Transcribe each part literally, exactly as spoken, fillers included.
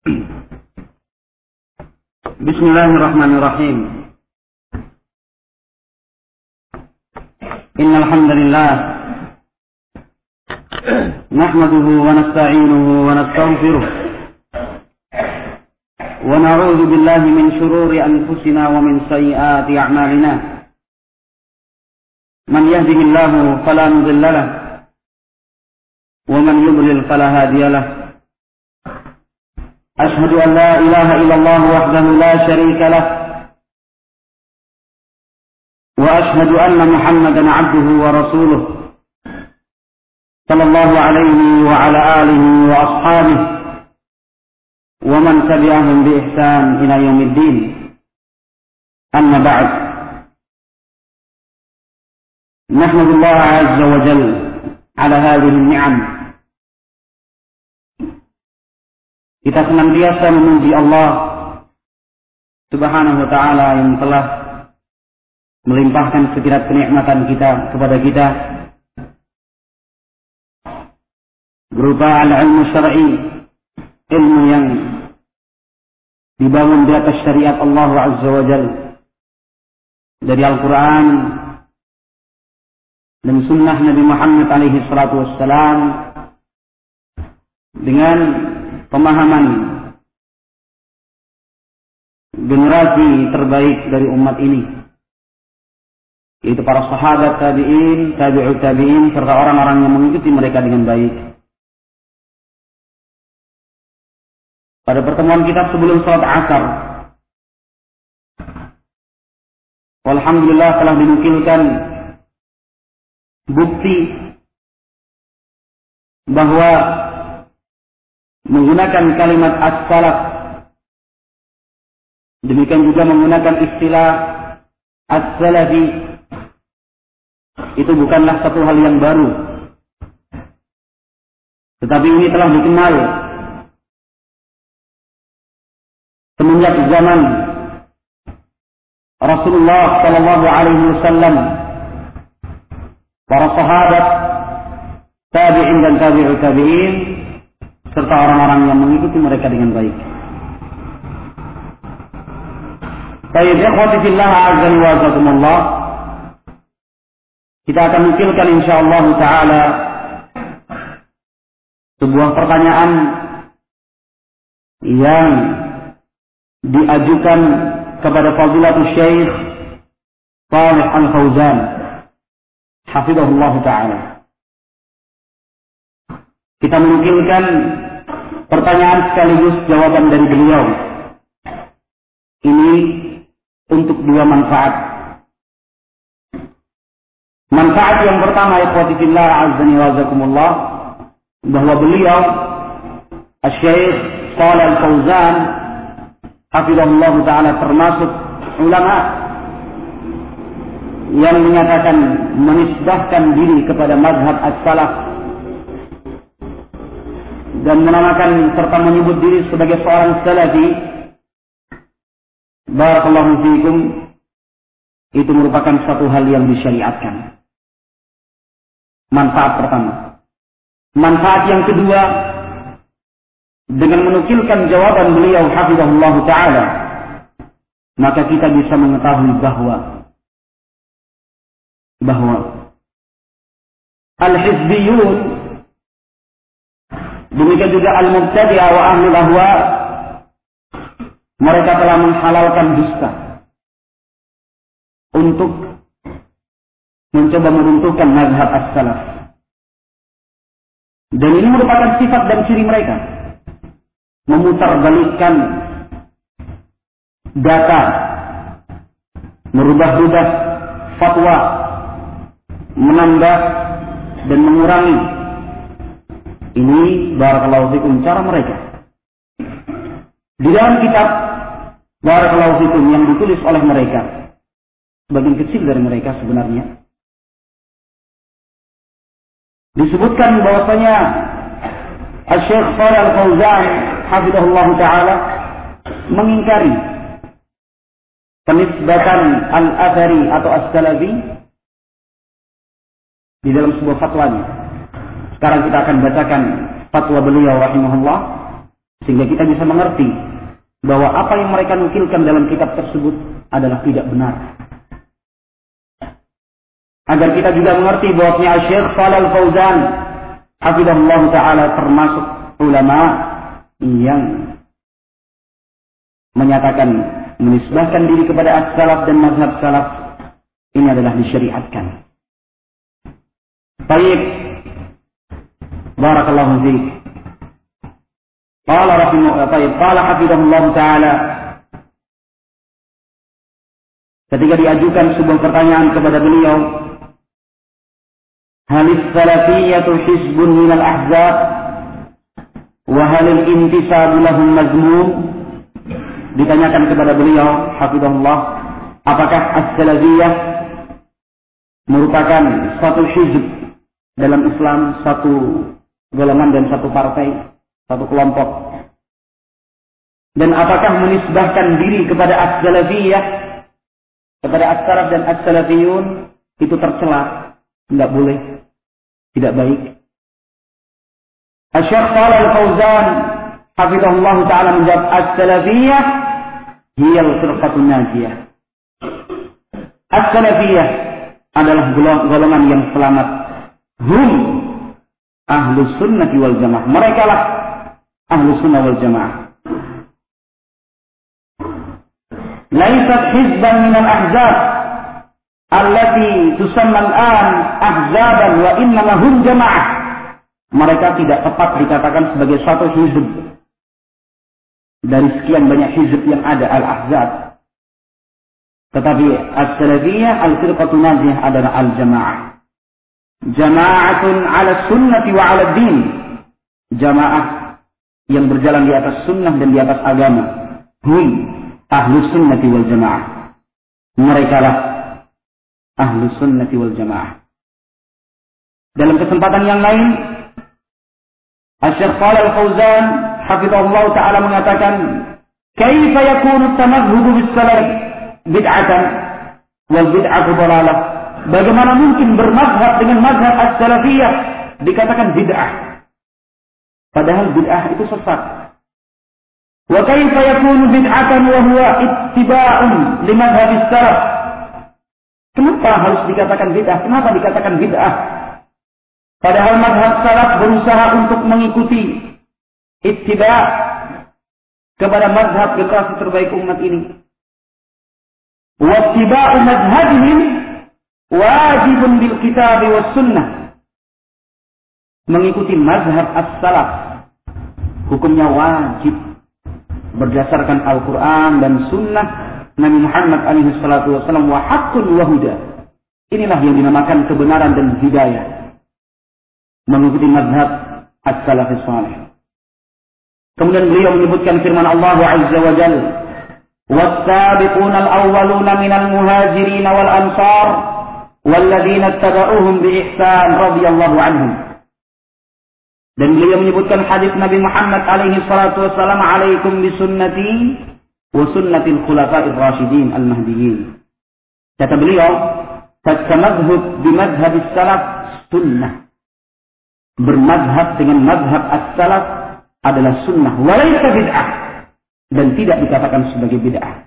Bismillahirrahmanirrahim. Innal hamdalillah nahmaduhu wa nasta'inuhu wa nastaghfiruh wa na'udzu billahi min shururi anfusina wa min sayyiati a'malina. Man yahdihillahu fala mudilla lahu wa man yudlil fala hadiya lahu. Ashhadu an la ilaha illallah wahdahu la syarika lah wa ashhadu anna Muhammadan 'abduhu wa rasuluh sallallahu alaihi wa ala alihi wa ashabihi wa man tabi'ahum bi ihsan ila yaumiddin. Amma ba'd. Nahmadullah 'azza wa jalla 'ala hadhihi an-ni'am. Kita senantiasa memuji Allah Subhanahu wa ta'ala yang telah melimpahkan segenap kenikmatan kita kepada kita berupa al-ilmu syar'i, ilmu yang dibangun di atas syariat Allah Azza wa Jalla dari Al-Quran dan sunnah Nabi Muhammad alaihi salatu wassalam dengan pemahaman generasi terbaik dari umat ini, yaitu para sahabat tabi'in, tabi'ut tabi'in, serta orang-orang yang mengikuti mereka dengan baik. Pada pertemuan kita sebelum salat asar, alhamdulillah telah dinukilkan bukti bahwa menggunakan kalimat as-salaf, demikian juga menggunakan istilah as-salafi, itu bukanlah satu hal yang baru, tetapi ini telah dikenal semenjak zaman Rasulullah Sallallahu Alaihi Wasallam, para sahabat, tabi'in dan tabi'ut tabi'in, serta orang-orang yang mengikuti mereka dengan baik. Baik, ikhwati fillah azza wa jazakumullah. Kita akan nukilkan insyaallah taala sebuah pertanyaan yang diajukan kepada Fadilatul Syekh Shalih Al-Fauzan hafizahullah taala. Kita menukilkan pertanyaan sekaligus jawaban dari beliau. Ini untuk dua manfaat. Manfaat yang pertama, ikhwati fillah azza wa jazakumullah, bahwa beliau Asy-Syaikh Shalih Al-Fauzan hafizahullah taala termasuk ulama yang menyatakan menisbahkan diri kepada mazhab as-salaf dan menamakan serta menyebut diri sebagai seorang salafi. Barakallahu fiikum, itu merupakan satu hal yang disyariatkan. Manfaat pertama. Manfaat yang kedua, dengan menukilkan jawaban beliau hafizahullah ta'ala, maka kita bisa mengetahui bahwa bahwa al-hizbiyun, demikian juga al-mubtadi'ah wa ahlul ahwa, mereka telah menghalalkan dusta untuk mencoba meruntuhkan mazhab as-salaf. Dan ini merupakan sifat dan ciri mereka, memutarbalikkan data, merubah-rubah fatwa, menambah dan mengurangi. Ini barakallahu fikum cara mereka. Di dalam kitab barakallahu fikum yang ditulis oleh mereka, sebagian kecil dari mereka sebenarnya, disebutkan bahwasanya Asy-Syaikh Shalih Al-Fauzan hafizahullah taala mengingkari penisbatan al-athari atau as-salafi di dalam sebuah fatwanya. Sekarang kita akan bacakan fatwa beliau rahimahullah Sehingga kita bisa mengerti bahwa apa yang mereka nukilkan dalam kitab tersebut adalah tidak benar. Agar kita juga mengerti bahwa Syekh Shalal Fauzan hafizahullah ta'ala termasuk ulama yang menyatakan, menisbahkan diri kepada as-salaf dan mazhab salaf ini adalah disyariatkan. Baik, barakallahu fiik. Qala rahimahullah, baik, qala hafizahullah ta'ala, ketika diajukan sebuah pertanyaan kepada beliau, halis salafiyatu hizbun minal ahzab wa halil intisabu lahum mazmum. Ditanyakan kepada beliau hafizahullah, apakah as-salafiyah merupakan satu hizb dalam Islam, satu golongan dan satu partai, satu kelompok, dan apakah menisbahkan diri kepada as-salafiyah, kepada as-salaf dan as-salafiyun itu tercela, tidak boleh, tidak baik. Asy-Syaikh Shalal Fauzan hafizahullah ta'ala menjawab, as-salafiyah hiya al-firqatun najiyah. As-salafiyah adalah golongan yang selamat. Hum ahlus sunnati wal jamaah. Mereka lah ahlus sunnah wal jamaah. Laisat hizban minal ahzab allati tusamma al-an ahzaban wa innama hum jamaah. Mereka tidak tepat dikatakan sebagai suatu hizb dari sekian banyak hizb yang ada, al-ahzab. Tetapi as-salafiyah al-firqatun najiyah adalah al-jamaah. Jama'atun 'ala sunnati wa 'ala din. Jamaah yang berjalan di atas sunnah dan di atas agama. Hum ahlus sunnati wal jamaah. Mereka lah ahlus sunnati wal jamaah. Dalam kesempatan yang lain, Asy-Syaikh Shalal Fauzan hafizahullah ta'ala mengatakan, kaifa yakunu at-tamadhhub bis-salaf bid'atan wal bid'atu dhalalah. Bagaimana mungkin bermazhab dengan mazhab as-salafiyah dikatakan bid'ah, padahal bid'ah itu sesat. Wa kaifa yakunu bid'atan wa huwa ittiba'un li mazhab as-salaf. Kenapa harus dikatakan bid'ah? Kenapa dikatakan bid'ah? Padahal mazhab salaf berusaha untuk mengikuti ittiba' kepada mazhab generasi terbaik umat ini. Wa ittiba'u mazhabihim wajibun bil kitab was sunnah. Mengikuti mazhab as-salaf hukumnya wajib berdasarkan Al-Quran dan sunnah Nabi Muhammad alaihi salatu wasallam, wa haqqun wa huda. Inilah yang dinamakan kebenaran dan hidayah, mengikuti mazhab as-salafis salih. Kemudian beliau menyebutkan firman Allah Azza wa Jalla, was-sabiquna al-awwaluna minal muhajirin wal ansar walladzina ittaba'uhum bi ihsan radhiyallahu anhum. Dan beliau menyebutkan hadis Nabi Muhammad alaihi salatu wasallam, alaikum bi sunnati wa sunnatil khulafa'ir rasyidin al-mahdiyyin. Kata beliau, tatamadzhab bi madhhab as-salaf sunnah. Bermadhab dengan madhab as-salaf adalah sunnah, walaysa bid'ah, dan tidak dikatakan sebagai bid'ah.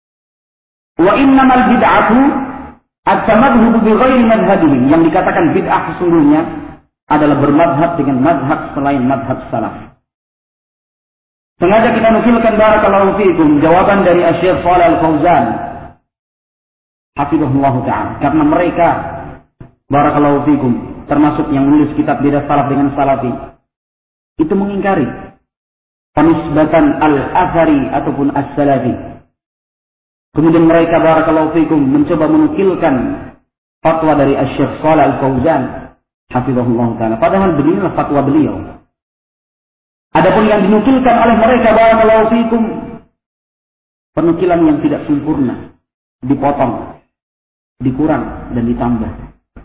Wa innamal bid'atu at-tamadhhab bi ghairi madhhabihim. Yang dikatakan bid'ah sesungguhnya adalah bermadhab dengan madhab selain madhab salaf. Sengaja kita nukilkan barakallahu fiikum jawaban dari Asy-Syaikh Shalal Fauzan hafizahullah ta'ala, karena mereka barakallahu fiikum termasuk yang menulis kitab beda salaf dengan salafi itu mengingkari penisbatan al-athari ataupun as-salafi. Kemudian mereka barakallahu fiikum mencoba menukilkan fatwa dari Asy-Syaikh Shalal Fauzan hafizahullah ta'ala, padahal beginilah fatwa beliau. Adapun yang dinukilkan oleh mereka barakallahu fiikum penukilan yang tidak sempurna, dipotong, dikurang dan ditambah.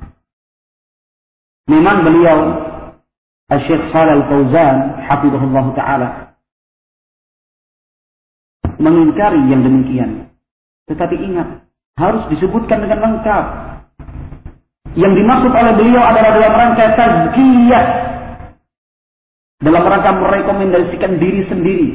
Memang beliau Asy-Syaikh Shalal Fauzan hafizahullah ta'ala mengingkari yang demikian. Tetapi ingat, harus disebutkan dengan lengkap. Yang dimaksud oleh beliau adalah dalam rangka tazkiyah, dalam rangka merekomendasikan diri sendiri.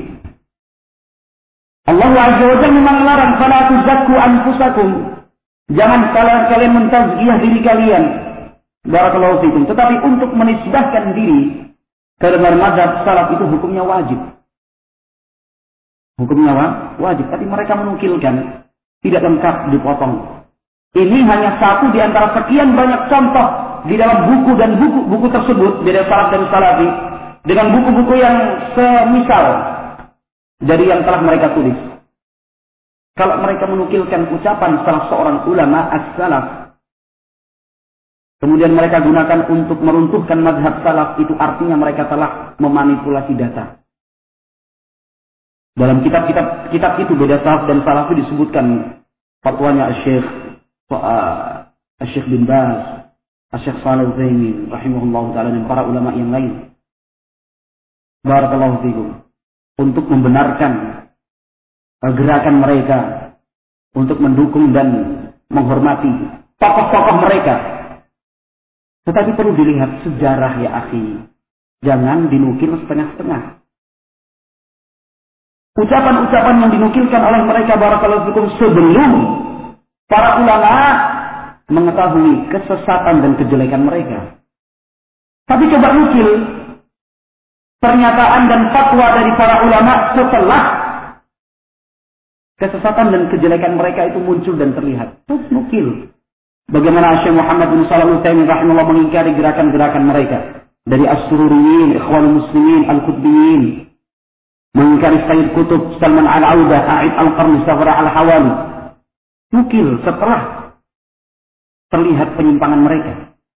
Allah Azza wa Jalla memang melarang, fala tuzakku anfusakum. Jangan kalian kalian mentazkiyah diri kalian. Barakallahu fikum. Tetapi untuk menisbahkan diri ke dalam mazhab salaf itu hukumnya wajib. Hukumnya wajib. Tapi mereka menukilkan, tidak lengkap, dipotong. Ini hanya satu di antara sekian banyak contoh di dalam buku dan buku-buku tersebut dari salaf dan salafi, dengan buku-buku yang semisal dari yang telah mereka tulis. Kalau mereka menukilkan ucapan salah seorang ulama as-salaf, kemudian mereka gunakan untuk meruntuhkan mazhab salaf, itu artinya mereka telah memanipulasi data. Dalam kitab-kitab kitab itu beda salaf dan salafi disebutkan fatwanya Syekh Syekh bin Baz, Syekh Shalih Al-Utsaimin rahimahullahu taala dan para ulama yang lain. Barakallahu fikum. Untuk membenarkan gerakan mereka, untuk mendukung dan menghormati tokoh-tokoh mereka. Tetapi perlu dilihat sejarah ya akhi. Jangan dinukil setengah-setengah. Ucapan-ucapan yang dinukilkan oleh mereka barakallahu fikum sebelum para ulama mengetahui kesesatan dan kejelekan mereka. Tapi coba nukil pernyataan dan fatwa dari para ulama setelah kesesatan dan kejelekan mereka itu muncul dan terlihat. Terus nukil. Bagaimana Syekh Muhammad bin Shalih Al-Utsaimin rahimahullah mengingkari gerakan-gerakan mereka. Dari As-Sururiyin, Ikhwanul Muslimin, Al-Qutbiyin. Mengingkari Sayyid Qutb, Salman Al-Audah, A'id Al-Qarni, Safra Al-Hawali. Nukil setelah terlihat penyimpangan mereka.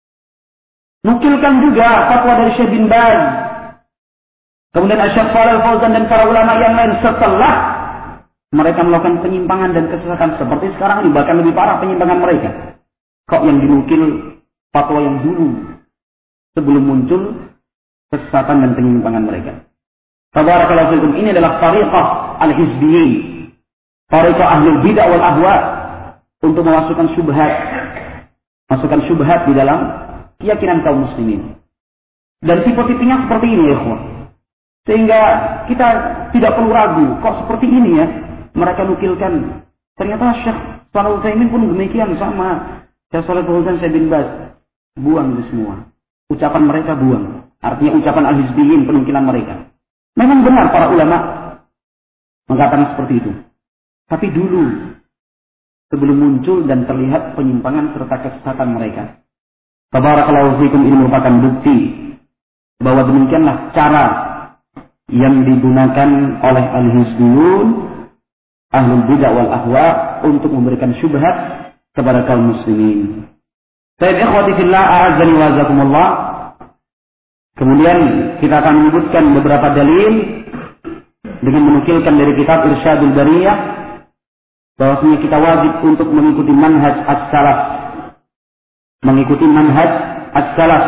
Nukilkan juga fatwa dari Syekh bin Baz. Kemudian Syekh Shalih Al-Fauzan dan para ulama yang lain setelah mereka melakukan penyimpangan dan kesesatan seperti sekarang ini, bahkan lebih parah penyimpangan mereka. Kok yang dinukil fatwa yang dulu sebelum muncul kesesatan dan penyimpangan mereka. Tabarakallahu fikum. Ini adalah tariqah al-hizbiyyin, tariqah ahlul bid'ah wal ahwa, untuk memasukkan syubhat, masukkan syubhat di dalam keyakinan kaum muslimin. Dan tipe-tipenya seperti ini ya ikhwan. Sehingga kita tidak perlu ragu, kok seperti ini ya mereka nukilkan. Ternyata Syekh Shalih Al-Utsaimin pun demikian sama. Syekh Shalih Al-Fauzan, Syekh bin Baz, buang itu semua. Ucapan mereka buang. Artinya ucapan al-hizbiyyin, penukilan mereka. Memang benar para ulama mengatakan seperti itu. Tapi dulu, sebelum muncul dan terlihat penyimpangan serta kesesatan mereka, tabarakallahu fikum, ini merupakan bukti bahwa demikianlah cara yang digunakan oleh al-hizbiyun, ahlul bid'ah wal ahwa, untuk memberikan syubhat kepada kaum muslimin. Baik ikhwati fillah, a'azzani wa jazakumullah. Kemudian kita akan menyebutkan beberapa dalil dengan menukilkan dari kitab Irsyadul Bariyah bahwasanya kita wajib untuk mengikuti manhaj as-salaf, mengikuti manhaj as-salaf.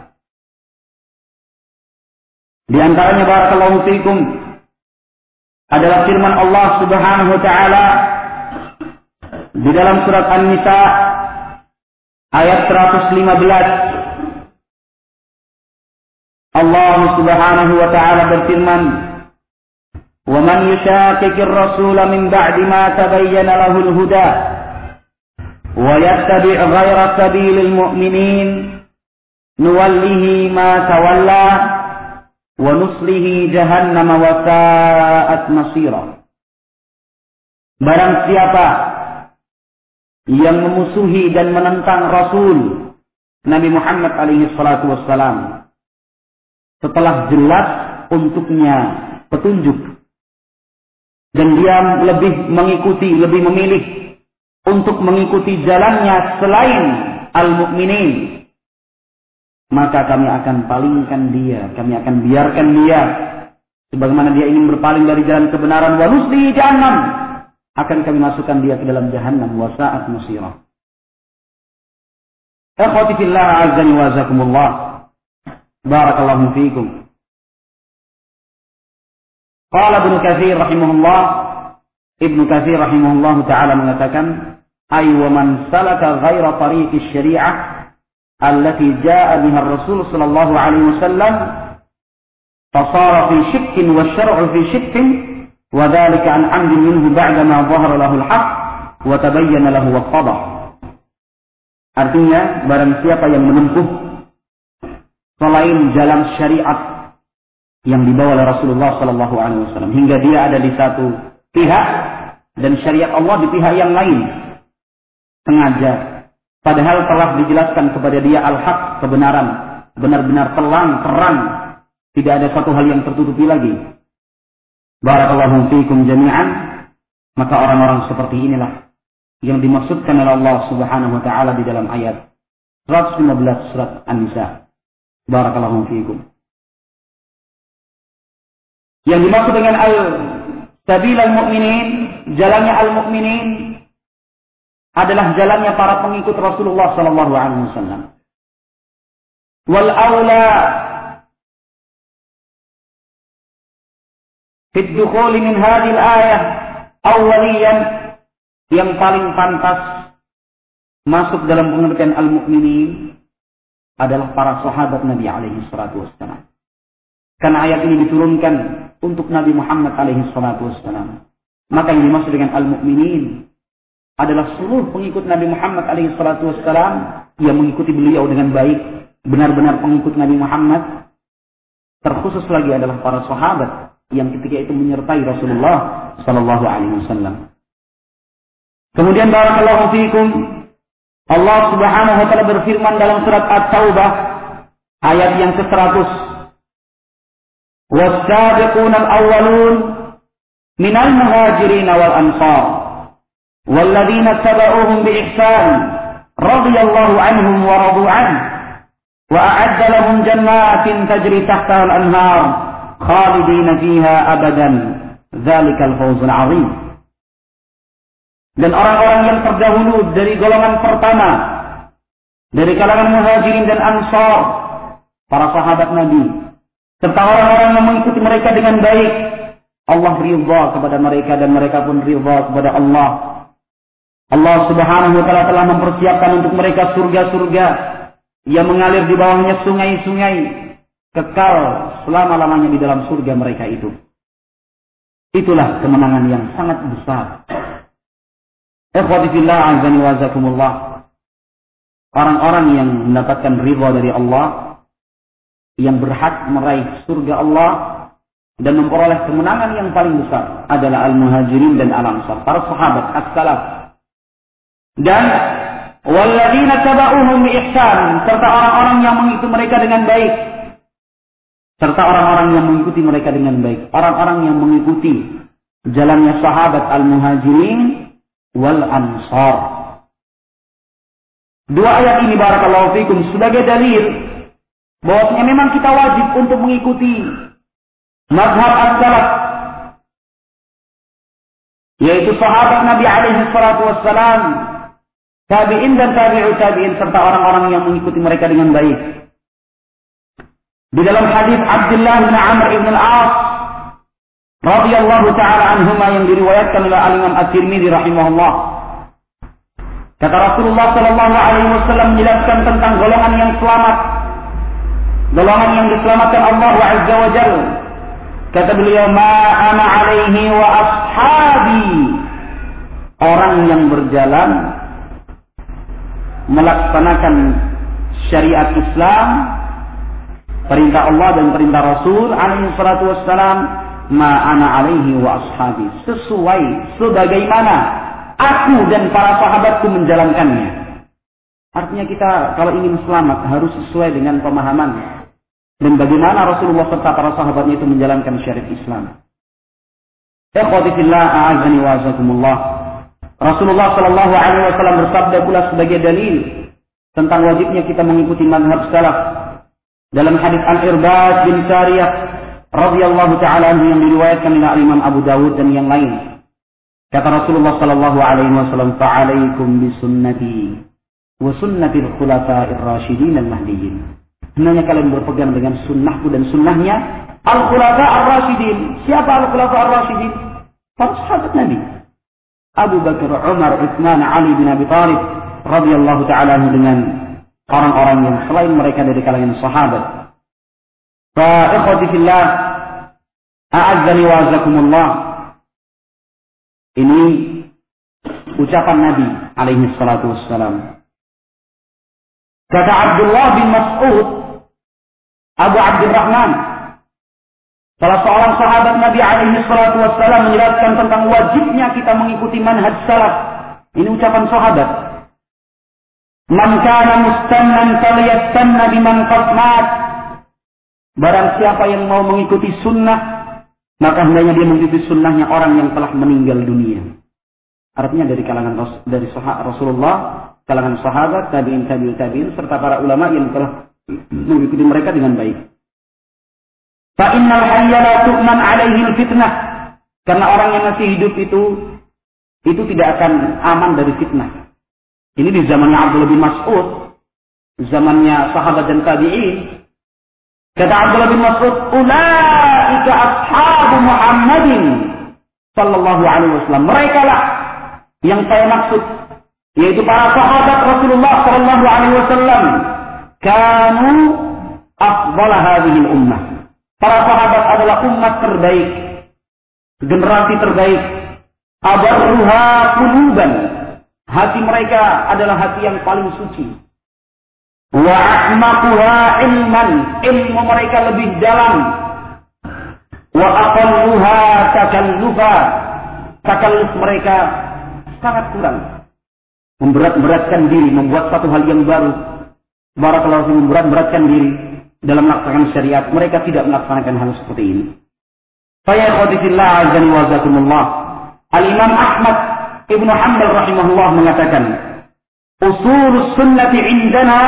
Di antaranya barakallahu fikum adalah firman Allah Subhanahu wa taala di dalam surat An-Nisa ayat seratus lima belas. Allah Subhanahu wa taala berfirman, "Wa man yushaqiqir rasula min ba'di ma tabayyana lahul huda wa yattabi' ghayra sabilil mu'minin nuwallihi ma tawalla wa nuslihi jahannam wa sa'at masira." Barang siapa yang memusuhi dan menentang Rasul Nabi Muhammad alaihi salatu wassalam setelah jelas untuknya petunjuk, dan dia lebih mengikuti, lebih memilih untuk mengikuti jalannya selain al-mu'minin, maka kami akan palingkan dia, kami akan biarkan dia sebagaimana dia ingin berpaling dari jalan kebenaran, wa nuslihi jahannam, akan kami masukkan dia ke dalam jahannam, wa sa'at masira. Akhwati fillah, a'azzani wa jazakumullah. Barakallahu fiikum. Qala Ibnu Katsir rahimahullah, Ibnu Katsir rahimahullah taala mengatakan, ay wa man salaka ghaira tariqi syari'ah allati jaa'a biha ar-rasul sallallahu alaihi wasallam fasara fi shikkin wa syar'u fi shikkin wa dzalika an 'amdin minhu ba'da ma dhahara lahu al-haqq wa tabayyana lahu wattadah. Artinya, barang siapa yang menempuh selain jalan syariat yang dibawa oleh Rasulullah sallallahu alaihi wasallam hingga dia ada di satu pihak dan syariat Allah di pihak yang lain, sengaja, padahal telah dijelaskan kepada dia al-haq, kebenaran, benar-benar terang, terang, tidak ada satu hal yang tertutupi lagi. Barakallahu fiikum jami'an. Maka orang-orang seperti inilah yang dimaksudkan oleh Allah Subhanahu wa taala di dalam ayat seratus lima belas surat An-Nisa. Barakallahu fiikum. Yang dimaksud dengan al-sabil al-mu'minin, jalannya al-mu'minin adalah jalannya para pengikut Rasulullah sallallahu alaihi wasallam. Wal aula fi ad-dukhul min hadhihi al-ayah awwaliyan, yang paling pantas masuk dalam pengertian al-mu'minin adalah para sahabat Nabi alaihi salatu wassalam. Karena ayat ini diturunkan untuk Nabi Muhammad alaihi salatu wassalam. Maka yang dimaksud dengan al-mu'minin adalah seluruh pengikut Nabi Muhammad alaihi salatu wassalam yang mengikuti beliau dengan baik, benar-benar pengikut Nabi Muhammad. Terkhusus lagi adalah para sahabat yang ketika itu menyertai Rasulullah sallallahu alaihi wasallam. Kemudian barakallahu fiikum, Allah Subhanahu wa taala berfirman dalam surat At-Taubah ayat yang ke seratus. Was-sabiquna al-awwalun minal muhajirin wal ansar walladzina tabauhum bi ihsan radhiyallahu anhum wa radu an wa a'adda lahum jannatin tajri tahtaha al-anhar khalidina fiha abadan dzalikal fawzul 'azim. Dan orang-orang yang terdahulu dari golongan pertama dari kalangan muhajirin dan ansar, para sahabat Nabi, serta orang-orang yang mengikuti mereka dengan baik, Allah ridha kepada mereka dan mereka pun ridha kepada Allah. Allah Subhanahu wa taala telah mempersiapkan untuk mereka surga-surga yang mengalir di bawahnya sungai-sungai kekal selama-lamanya di dalam surga mereka itu. Itulah kemenangan yang sangat besar. Ikhwati fillah azani wa jazakumullah. Orang-orang yang mendapatkan ridha dari Allah, yang berhak meraih surga Allah dan memperoleh kemenangan yang paling besar adalah al-muhajirin dan al-ansar, para sahabat as-salaf. Dan walladzina tabauhum bi ihsan, serta orang-orang yang mengikuti mereka dengan baik. Serta orang-orang yang mengikuti mereka dengan baik, orang-orang yang mengikuti jalannya sahabat al-muhajirin wal ansar. Dua ayat ini barakallahu fikum sebagai dalil bahwasanya memang kita wajib untuk mengikuti mazhab as-salaf, yaitu sahabat Nabi alaihi salatu wassalam, tabi'in dan tabi'ut tabi'in, serta orang-orang yang mengikuti mereka dengan baik. Di dalam hadis Abdullah bin Amr ibn al-As radhiyallahu taala anhuma yang diriwayatkan oleh Al-Imam At-Tirmidzi rahimahullah, kata Rasulullah sallallahu alaihi wasallam menjelaskan tentang golongan yang selamat, golongan yang diselamatkan Allah Azza wa Jalla. Kata beliau, ma ana alaihi wa ashabi, orang yang berjalan melaksanakan syariat Islam, perintah Allah dan perintah Rasul alaihi salatu wassalam, ma ana alaihi wa ashabi, sesuai sebagaimana aku dan para sahabatku menjalankannya. Artinya kita kalau ingin selamat harus sesuai dengan pemahaman dan bagaimana Rasulullah serta para sahabatnya itu menjalankan syariat Islam. Ikhwati fillah a'azzani wa azakumullah. Rasulullah sallallahu alaihi wasallam bersabda pula sebagai dalil tentang wajibnya kita mengikuti mazhab salaf dalam hadis Al-Irbad bin Sariyah radhiyallahu taala anhu yang diriwayatkan oleh Imam Abu Dawud dan yang lain. Kata Rasulullah sallallahu alaihi wasallam, "Fa'alaikum bisunnati wa sunnatil khulafa'ir rasyidin al-mahdiyyin." Hendaknya kalian berpegang dengan sunnahku dan sunnahnya al-khulafa' ar-rasyidin. Siapa al-khulafa' ar-rasyidin? Para sahabat Nabi. Abu Bakar, Umar, Utsman, Ali bin Abi Thalib radhiyallahu ta'ala anhu dengan orang-orang yang selain mereka dari kalangan sahabat. Fa ikhwati fillah, a'azzani wa azakumullah. Ini ucapan Nabi alaihi salatu wassalam. Kata Abdullah bin Mas'ud, Abu Abdurrahman, salah seorang sahabat Nabi alaihi salatu wassalam, menjelaskan tentang wajibnya kita mengikuti manhaj salaf. Ini ucapan sahabat. Man kana mustannan falyastanna biman qad mat. Barang siapa yang mau mengikuti sunnah, maka hendaknya dia mengikuti sunnahnya orang yang telah meninggal dunia. Artinya dari kalangan dari Rasulullah, kalangan sahabat, tabi'in, tabi'in, tabi'in, serta para ulama yang telah mengikuti mereka dengan baik. Fa innal hayya la tu'man 'alaihi fitnah. Karena orang yang masih hidup itu itu tidak akan aman dari fitnah. Ini di zamannya Abdullah bin Mas'ud, zamannya sahabat dan tabi'in. Kata Abdullah bin Mas'ud, "Ulaika ashabu Muhammadin sallallahu alaihi wasallam." Mereka lah yang saya maksud, yaitu para sahabat Rasulullah sallallahu alaihi wasallam. Kanu afdal hadhihi al-ummah. Para sahabat adalah umat terbaik, generasi terbaik. Abarruha quluban. Hati mereka adalah hati yang paling suci. Wa a'maquha ilman. Ilmu mereka lebih dalam. Wa aqalluha takallufa. Takalluf mereka sangat kurang. Memberat-beratkan diri, membuat satu hal yang baru. Barakallahu fiikum, memberat-beratkan diri dalam melaksanakan syariat. Mereka tidak melaksanakan hal seperti ini. Fa ya ikhwati fillah, azani wa jazakumullah. Al-Imam Ahmad Ibnu Hanbal rahimahullah mengatakan, usul sunnati indana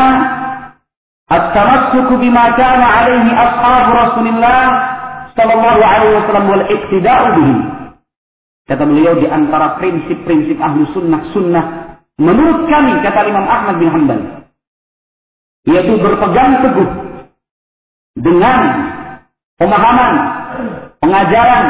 at-tamassuku bima kana alaihi ashabu Rasulillah sallallahu alaihi wasallam wal iqtida'u bihim. Kata beliau, di antara prinsip-prinsip ahlu sunnah sunnah menurut kami, kata Imam Ahmad bin Hanbal, yaitu berpegang teguh dengan pemahaman, pengajaran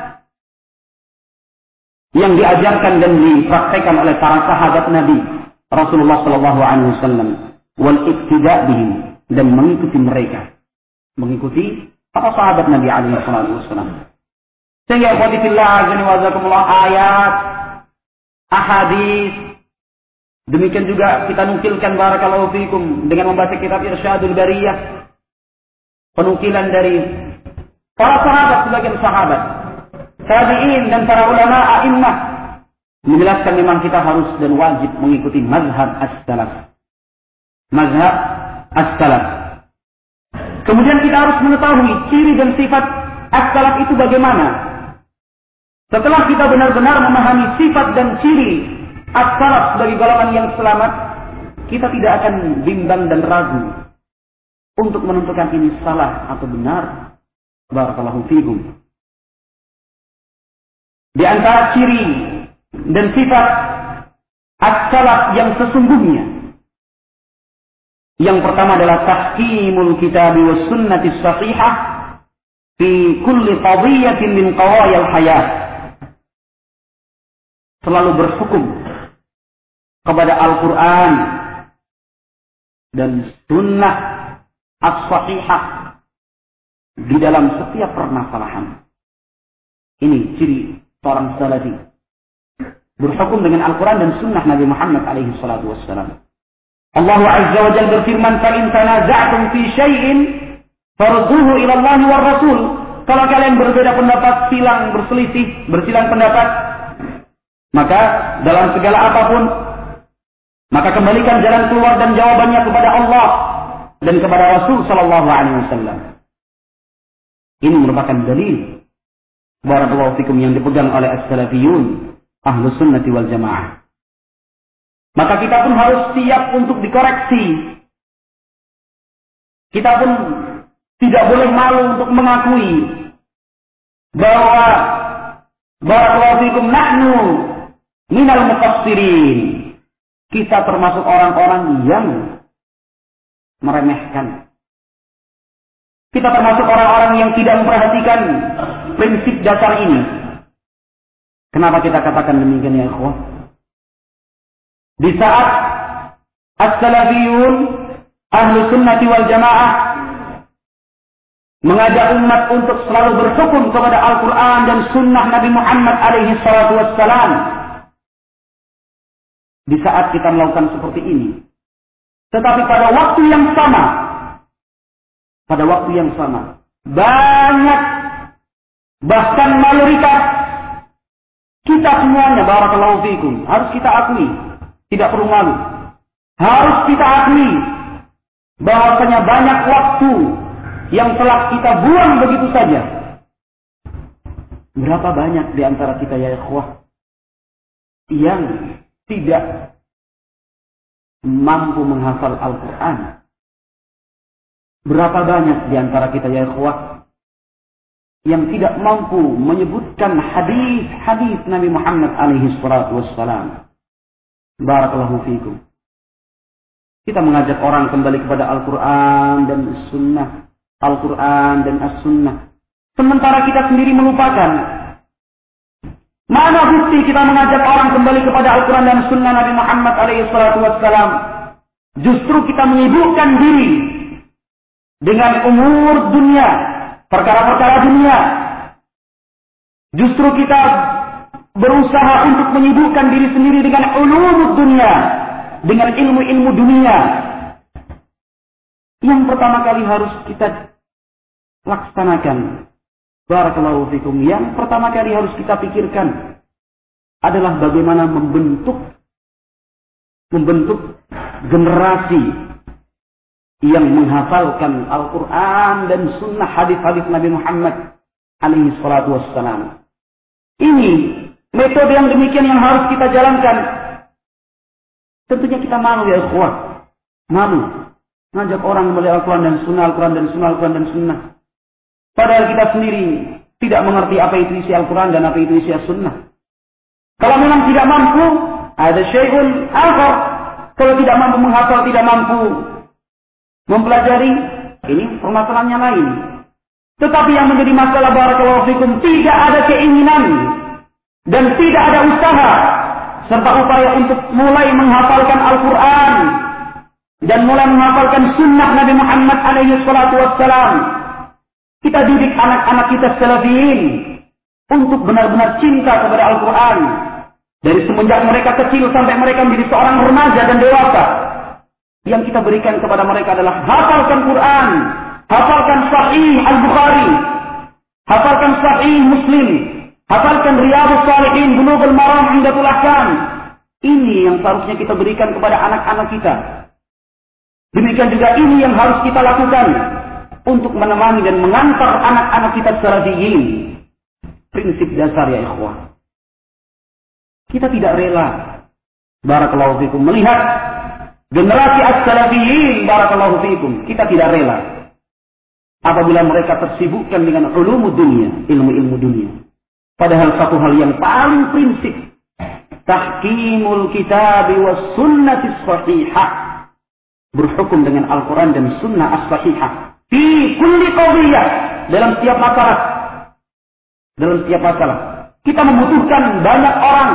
yang diajarkan dan dipraktikkan oleh para sahabat Nabi Rasulullah sallallahu alaihi wasallam, wal iqtida' bihim, dan mengikuti mereka, mengikuti para sahabat Nabi alaihi wasallam. Sehingga ikhwati fillah, azani wa jazakumullah, ayat, ahadis, demikian juga kita nukilkan barakallahu fikum dengan membaca kitab Irsyadul Bariyah, penukilan dari para sahabat, sebagian sahabat, tabi'in dan para ulama a'immah, menjelaskan memang kita harus dan wajib mengikuti mazhab as-salaf. Mazhab as-salaf. Kemudian kita harus mengetahui ciri dan sifat as-salaf itu bagaimana. Setelah kita benar-benar memahami sifat dan ciri as-salaf sebagai golongan yang selamat, kita tidak akan bimbang dan ragu untuk menentukan ini salah atau benar. Barakallahu fikum. Di antara ciri dan sifat as-salaf yang sesungguhnya, yang pertama adalah tahkimul kitab was sunnati sahihah fi kulli qadiyatin min qawayal hayat. Selalu berhukum kepada Al-Quran dan sunnah as-sahihah di dalam setiap permasalahan. Ini ciri seorang salafi, berhukum dengan Al-Quran dan sunnah Nabi Muhammad alaihi salatu wassalam. Allah Azza wa Jalla berfirman, fa in tanaza'tum fi syai'in farudduhu ila Allah wa Rasul. Kalau kalian berbeda pendapat, silang berselisih, bersilang pendapat, maka dalam segala apapun, maka kembalikan jalan keluar dan jawabannya kepada Allah dan kepada Rasul sallallahu alaihi wasallam. Ini merupakan dalil barakallahu fikum yang dipegang oleh as-salafiyun, ahlus sunnati wal jamaah. Maka kita pun harus siap untuk dikoreksi. Kita pun tidak boleh malu untuk mengakui bahwa barakallahu fikum nahnu minal muqassirin. Kita termasuk orang-orang yang meremehkan. Kita termasuk orang-orang yang tidak memperhatikan prinsip dasar ini. Kenapa kita katakan demikian ya ikhwah? Di saat as-salafiyun, ahlu sunnati wal jamaah, mengajak umat untuk selalu berhukum kepada Al-Quran dan Sunnah Nabi Muhammad alaihi salatu wassalam. Di saat kita melakukan seperti ini, tetapi pada waktu yang sama, pada waktu yang sama, banyak, bahkan mayoritas, kita semuanya, barakallahu fikum, harus kita akui, tidak perlu malu, harus kita akui, bahwasanya banyak waktu yang telah kita buang begitu saja. Berapa banyak di antara kita ya ikhwah yang tidak mampu menghafal Al-Quran? Berapa banyak di antara kita ya ikhwah yang tidak mampu menyebutkan hadis-hadis Nabi Muhammad alaihi salatu wassalam? Barakallahu fikum. Kita mengajak orang kembali kepada Al-Quran dan As-Sunnah. Al-Quran dan As-Sunnah. Sementara kita sendiri melupakan. Mana bukti kita mengajak orang kembali kepada Al-Quran dan Sunnah Nabi Muhammad alaihi salatu wassalam? Justru kita menyibukkan diri dengan umur dunia, perkara-perkara dunia. Justru kita berusaha untuk menyibukkan diri sendiri dengan ulumud dunia, dengan ilmu-ilmu dunia. Yang pertama kali harus kita laksanakan, barakallahu fikum, yang pertama kali harus kita pikirkan adalah bagaimana membentuk membentuk generasi yang menghafalkan Al-Quran dan Sunnah, hadis-hadis Nabi Muhammad alaihi salatu wassalam. Ini metode yang demikian yang harus kita jalankan. Tentunya kita malu ya ikhwah, malu ngajak orang kembali Al-Quran dan Sunnah, Al-Quran dan Sunnah, Al-Quran dan Sunnah. Padahal kita sendiri tidak mengerti apa itu isi Al-Quran dan apa itu isi As-Sunnah. Kalau memang tidak mampu, ada syai'un akhar. Kalau tidak mampu menghafal, tidak mampu mempelajari, ini permasalahannya lain. Tetapi yang menjadi masalah, barakallahu fikum, tidak ada keinginan dan tidak ada usaha serta upaya untuk mulai menghafalkan Al-Quran dan mulai menghafalkan Sunnah Nabi Muhammad alaihi salatu wassalam. Kita didik anak-anak kita salafiyin untuk benar-benar cinta kepada Al-Quran. Dari semenjak mereka kecil sampai mereka menjadi seorang remaja dan dewasa. Yang kita berikan kepada mereka adalah hafalkan Quran, hafalkan Sahih Al-Bukhari, hafalkan Sahih Muslim, hafalkan Riyadhus Shalihin, Bulughul Maram, Umdatul Ahkam. Ini yang seharusnya kita berikan kepada anak-anak kita. Demikian juga ini yang harus kita lakukan untuk menemani dan mengantar anak-anak kita salafiyin. Prinsip dasar ya ikhwah. Kita tidak rela, barakallahu fikum, melihat generasi as-salafiyin, barakallahu fikum. Kita tidak rela apabila mereka tersibukkan dengan ulumud dunia, ilmu-ilmu dunia. Padahal satu hal yang paling prinsip, tahkimul kitabi was sunnati sahihah, berhukum dengan Al-Quran dan Sunnah as-sahihah. Fi kulli qadhiyah, dalam setiap masalah. Dalam setiap masalah. Kita membutuhkan banyak orang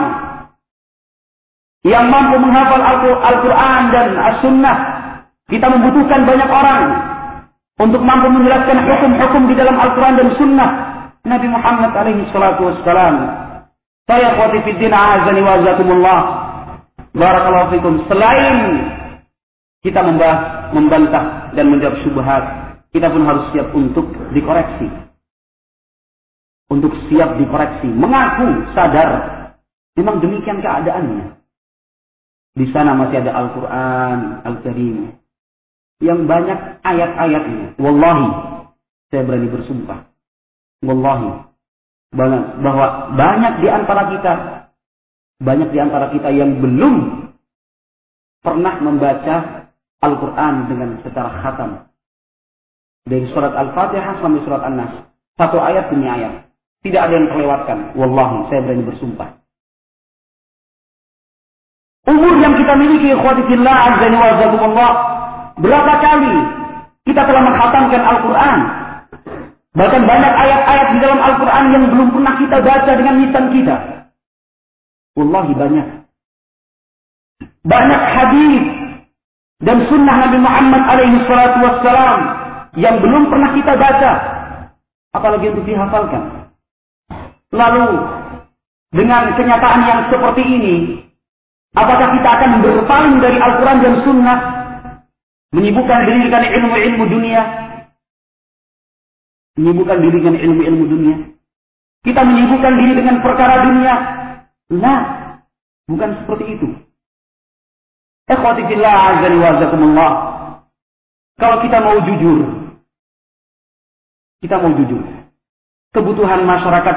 yang mampu menghafal Al-Quran dan As-Sunnah. Kita membutuhkan banyak orang untuk mampu menjelaskan hukum-hukum di dalam Al-Quran dan Sunnah Nabi Muhammad alaihi salatu wassalam. Saya akhwati fiddin a'azani wa azakumullah. Barakallahu fikum. Selain kita membahas, membantah dan menjawab syubhat, kita pun harus siap untuk dikoreksi. Untuk siap dikoreksi. Mengaku, sadar. Memang demikian keadaannya. Di sana masih ada Al-Quran Al-Karim yang banyak ayat-ayatnya. Wallahi, saya berani bersumpah. Wallahi. Bahwa banyak di antara kita, banyak di antara kita yang belum pernah membaca Al-Quran dengan secara khatam. Dari surat Al-Fatihah sampai surat An-Nas. Satu ayat demi ayat. Tidak ada yang terlewatkan. Wallahi, saya berani bersumpah. Umur yang kita miliki, ikhwati fillah, azza wa jalla, berapa kali kita telah menghatamkan Al-Quran. Bahkan banyak ayat-ayat di dalam Al-Quran yang belum pernah kita baca dengan lisan kita. Wallahi banyak. Banyak hadis dan sunnah Nabi Muhammad alaihi salatu wassalam yang belum pernah kita baca. apalagi untuk dihafalkan. Lalu dengan kenyataan yang seperti ini, apakah kita akan berpaling dari Al-Quran dan Sunnah, menyibukkan diri dengan ilmu-ilmu dunia, menyibukkan diri dengan ilmu-ilmu dunia, kita menyibukkan diri dengan perkara dunia? Nah, bukan seperti itu. Ikhwati fillah azza wa jazakumullah. Kalau kita mau jujur, kita mau jujur, kebutuhan masyarakat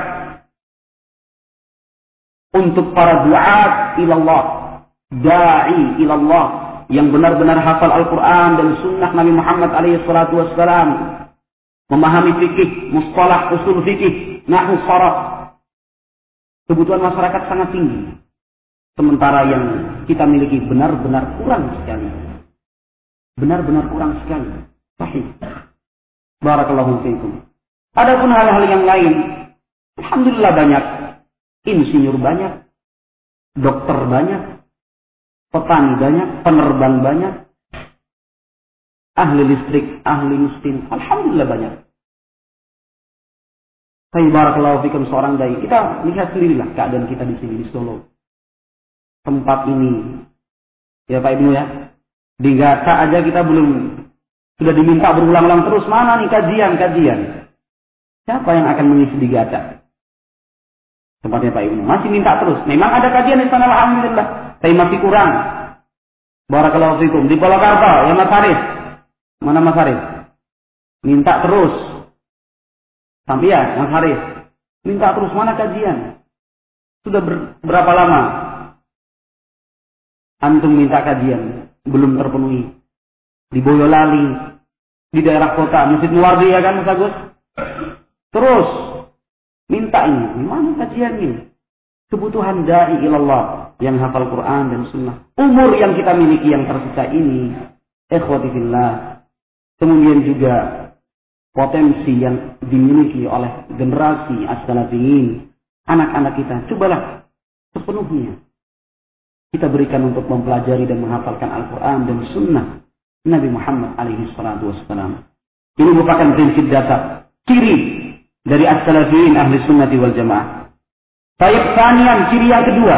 untuk para duat ilallah, da'i ilallah, yang benar-benar hafal Al-Quran dan sunnah Nabi Muhammad alaihi salatu wassalam, memahami fikih, mustalah, usul fikih, nahwu sharaf. Kebutuhan masyarakat sangat tinggi. Sementara yang kita miliki benar-benar kurang sekali. Benar-benar kurang sekali. Sahih. Barakallahu fiikum. Adapun hal-hal yang lain, alhamdulillah banyak. Insinyur banyak, dokter banyak, petani banyak, penerbang banyak, ahli listrik, ahli mesin, alhamdulillah banyak. Saya barakallahu fikum seorang dai. Kita lihat sendirilah keadaan kita di sini di Solo. Tempat ini, ya Pak Ibnu ya, di Gata aja kita belum, sudah diminta berulang-ulang terus, mana nih kajian-kajian. Siapa yang akan mengisi di Gata? Tempatnya Pak Ibnu masih minta terus. Memang ada kajian di sana, alhamdulillah. Tapi masih kurang. Barakallahu fikum. Di Purwakarta, ya Mas Haris. Mana Mas Haris? Minta terus. Sampai ya, Mas Haris. Minta terus, mana kajian? Sudah ber, berapa lama antum minta kajian? Belum terpenuhi. Di Boyolali, di daerah kota, Masjid Muwardi ya kan Mas Agus? Terus minta ini, mana kajiannya? Kebutuhan da'i ilallah yang hafal Quran dan Sunnah. Umur yang kita miliki yang tersisa ini, ikhwati fillah, kemudian juga potensi yang dimiliki oleh generasi as-salafiyin, anak-anak kita, cobalah sepenuhnya kita berikan untuk mempelajari dan menghafalkan Al-Quran dan Sunnah Nabi Muhammad alaihi salatu wassalam. Ini merupakan prinsip dasar, ciri dari as-salafiyin ahli sunnati wal jamaah. Tayyib sanian, ciri yang kedua.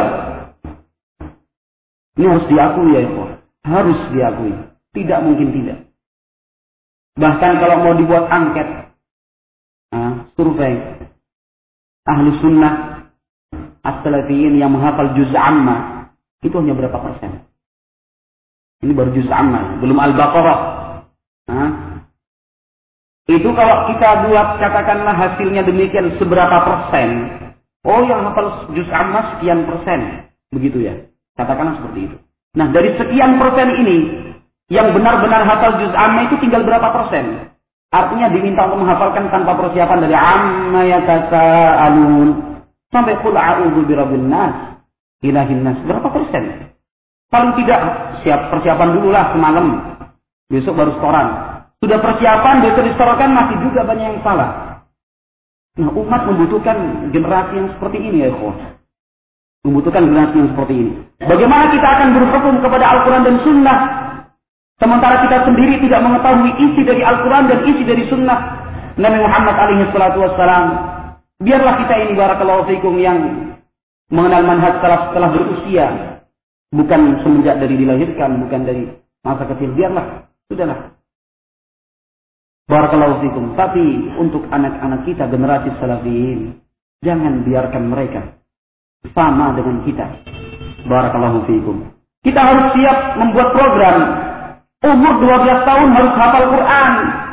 Ini harus diakui ya ikhwah. Harus diakui. Tidak mungkin tidak. Bahkan kalau mau dibuat angket, nah, survei ahli sunnah as-salafiyin yang menghafal juz amma, itu hanya berapa persen? Ini baru juz amma, belum Al-Baqarah. Nah, itu kalau kita buat katakanlah hasilnya demikian seberapa persen? Oh yang hafal juz amma sekian persen. Begitu ya. Katakanlah seperti itu. Nah dari sekian persen ini, yang benar-benar hafal juz amma itu tinggal berapa persen? Artinya diminta untuk menghafalkan tanpa persiapan dari amma yatasaalun sampai qul a'udzu birabbin nas, ilahin nas. Berapa persen? Paling tidak siap persiapan dulu lah semalam. Besok baru setoran. Sudah persiapan, besok distorkan, masih juga banyak yang salah. Nah, umat membutuhkan generasi yang seperti ini ya ikhwah. Membutuhkan generasi yang seperti ini. Bagaimana kita akan berhukum kepada Al-Quran dan Sunnah, sementara kita sendiri tidak mengetahui isi dari Al-Quran dan isi dari Sunnah Nabi Muhammad alaihi salatu wassalam. Biarlah kita ini barakallahu fikum yang mengenal manhaj salaf setelah berusia. Bukan semenjak dari dilahirkan, bukan dari masa kecil. Biarlah, sudahlah. Barakallahu fikum. Tapi untuk anak-anak kita, generasi salafiyin, jangan biarkan mereka sama dengan kita. Barakallahu fikum. Kita harus siap membuat program. Umur dua belas tahun harus hafal Quran.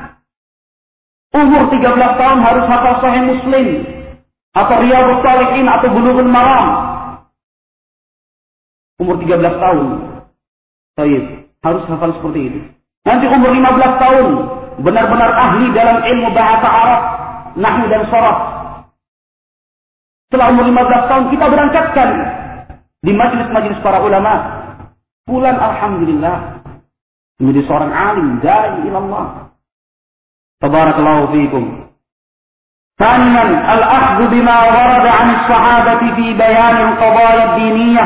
Umur tiga belas tahun harus hafal Sahih Muslim. Atau Riyadhus Shalihin atau Bulughul Maram. Umur tiga belas tahun. Baik, harus hafal seperti itu. Nanti umur lima belas tahun. Benar-benar ahli dalam ilmu bahasa Arab, nahwu dan sharaf. Setelah umur lima belas tahun kita berangkatkan di majelis-majelis para ulama. Pulang alhamdulillah menjadi seorang alim da'i ilallah. Tabarakallahu fiikum. Thaniyan al-akhdhu bima warada 'an as-sahabati fi bayan al-qadaya ad-diniyah